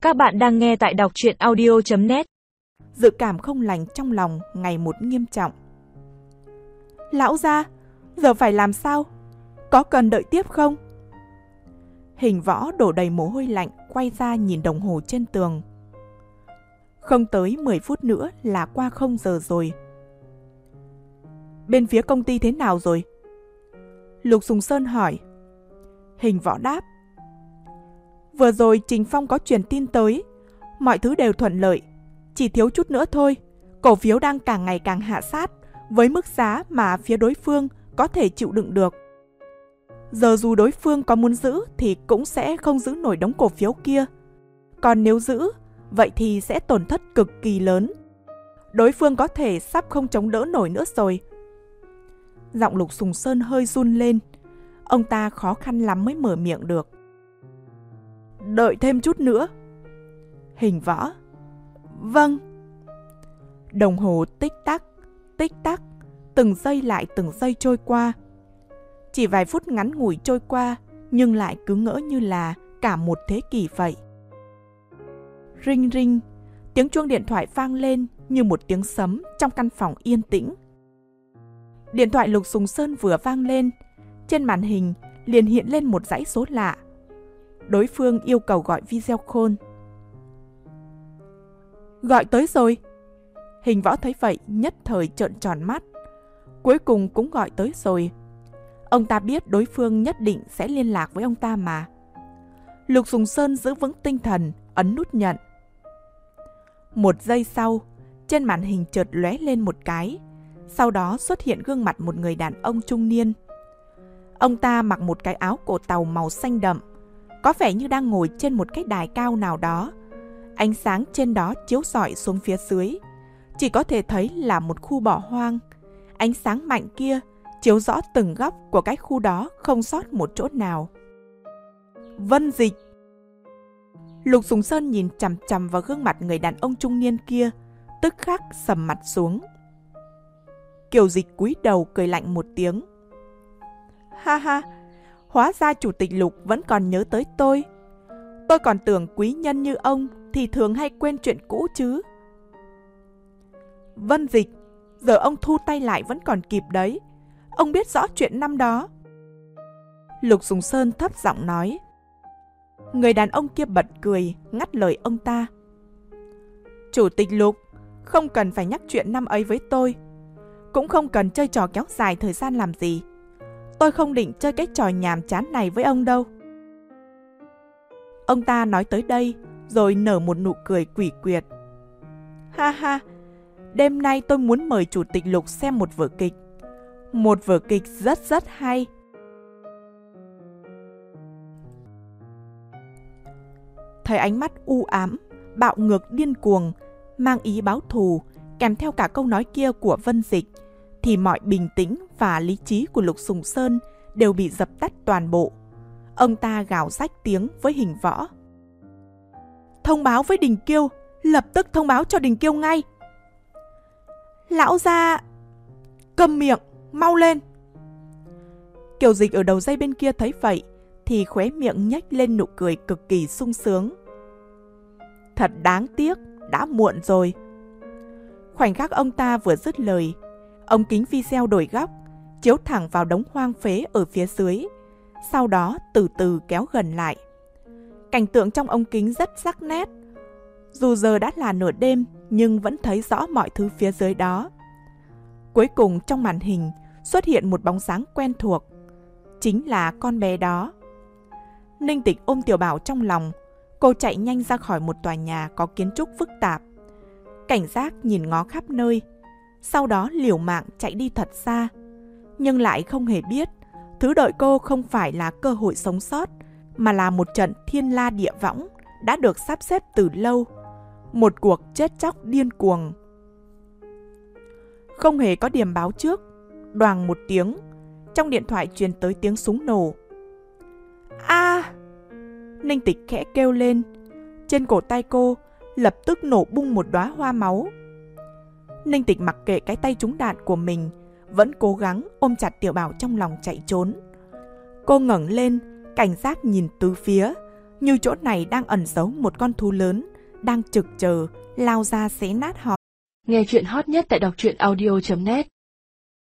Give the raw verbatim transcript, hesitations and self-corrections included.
Các bạn đang nghe tại đọc truyện audio chấm net. Dự cảm không lành trong lòng ngày một nghiêm trọng. Lão gia, giờ phải làm sao? Có cần đợi tiếp không? Hình Võ đổ đầy mồ hôi lạnh, quay ra nhìn đồng hồ trên tường. Không tới mười phút nữa là qua không giờ rồi. Bên phía công ty thế nào rồi? Lục Sùng Sơn hỏi. Hình Võ đáp. Vừa rồi Trình Phong có truyền tin tới, mọi thứ đều thuận lợi, chỉ thiếu chút nữa thôi. Cổ phiếu đang càng ngày càng hạ sát với mức giá mà phía đối phương có thể chịu đựng được. Giờ dù đối phương có muốn giữ thì cũng sẽ không giữ nổi đống cổ phiếu kia. Còn nếu giữ, vậy thì sẽ tổn thất cực kỳ lớn. Đối phương có thể sắp không chống đỡ nổi nữa rồi. Giọng Lục Sùng Sơn hơi run lên. Ông ta khó khăn lắm mới mở miệng được. Đợi thêm chút nữa. Hình Võ. Vâng. Đồng hồ tích tắc, tích tắc, từng giây lại từng giây trôi qua. Chỉ vài phút ngắn ngủi trôi qua, nhưng lại cứ ngỡ như là cả một thế kỷ vậy. Rinh rinh, tiếng chuông điện thoại vang lên như một tiếng sấm trong căn phòng yên tĩnh. Điện thoại Lục Sùng Sơn vừa vang lên, trên màn hình liền hiện lên một dãy số lạ. Đối phương yêu cầu gọi video call. Gọi tới rồi. Hình Võ thấy vậy nhất thời trợn tròn mắt. Cuối cùng cũng gọi tới rồi. Ông ta biết đối phương nhất định sẽ liên lạc với ông ta mà. Lục Sùng Sơn giữ vững tinh thần, ấn nút nhận. Một giây sau, trên màn hình chợt lóe lên một cái. Sau đó xuất hiện gương mặt một người đàn ông trung niên. Ông ta mặc một cái áo cổ tàu màu xanh đậm, có vẻ như đang ngồi trên một cái đài cao nào đó. Ánh sáng trên đó chiếu rọi xuống phía dưới, chỉ có thể thấy là một khu bỏ hoang. Ánh sáng mạnh kia chiếu rõ từng góc của cái khu đó, không sót một chỗ nào. Vân Dịch. Lục Sùng Sơn nhìn chằm chằm vào gương mặt người đàn ông trung niên kia, tức khắc sầm mặt xuống. Kiều Dịch cúi đầu cười lạnh một tiếng. Ha ha, hóa ra chủ tịch Lục vẫn còn nhớ tới tôi. Tôi còn tưởng quý nhân như ông thì thường hay quên chuyện cũ chứ. Vân Dịch, giờ ông thu tay lại vẫn còn kịp đấy. Ông biết rõ chuyện năm đó. Lục Sùng Sơn thấp giọng nói. Người đàn ông kia bật cười, ngắt lời ông ta. Chủ tịch Lục, không cần phải nhắc chuyện năm ấy với tôi. Cũng không cần chơi trò kéo dài thời gian làm gì. Tôi không định chơi cái trò nhàm chán này với ông đâu. Ông ta nói tới đây, rồi nở một nụ cười quỷ quyệt. Ha ha, đêm nay tôi muốn mời chủ tịch Lục xem một vở kịch. Một vở kịch rất rất hay. Thấy ánh mắt u ám, bạo ngược điên cuồng, mang ý báo thù, kèm theo cả câu nói kia của Vân Dịch, thì mọi bình tĩnh và lý trí của Lục Sùng Sơn đều bị dập tắt toàn bộ. Ông ta gào rách tiếng với Hình Võ. Thông báo với Đình Kiêu, lập tức thông báo cho Đình Kiêu ngay. Lão gia... Câm miệng, mau lên. Kiều Dịch ở đầu dây bên kia thấy vậy, thì khóe miệng nhếch lên nụ cười cực kỳ sung sướng. Thật đáng tiếc, đã muộn rồi. Khoảnh khắc ông ta vừa dứt lời, ống kính video đổi góc, chiếu thẳng vào đống hoang phế ở phía dưới, sau đó từ từ kéo gần lại. Cảnh tượng trong ống kính rất sắc nét. Dù giờ đã là nửa đêm, nhưng vẫn thấy rõ mọi thứ phía dưới đó. Cuối cùng trong màn hình xuất hiện một bóng dáng quen thuộc. Chính là con bé đó. Ninh Tịch ôm Tiểu Bảo trong lòng. Cô chạy nhanh ra khỏi một tòa nhà có kiến trúc phức tạp. Cảnh giác nhìn ngó khắp nơi. Sau đó liều mạng chạy đi thật xa. Nhưng lại không hề biết, thứ đợi cô không phải là cơ hội sống sót, mà là một trận thiên la địa võng đã được sắp xếp từ lâu. Một cuộc chết chóc điên cuồng. Không hề có điểm báo trước, đoàng một tiếng, trong điện thoại truyền tới tiếng súng nổ. A! À! Ninh Tịch khẽ kêu lên. Trên cổ tay cô lập tức nổ bung một đóa hoa máu. Ninh Tịch mặc kệ cái tay trúng đạn của mình, vẫn cố gắng ôm chặt Tiểu Bảo trong lòng chạy trốn. Cô ngẩng lên, cảnh giác nhìn tứ phía, như chỗ này đang ẩn giấu một con thú lớn, đang trực chờ, lao ra xé nát họ. Nghe chuyện hot nhất tại đọc truyện audio chấm net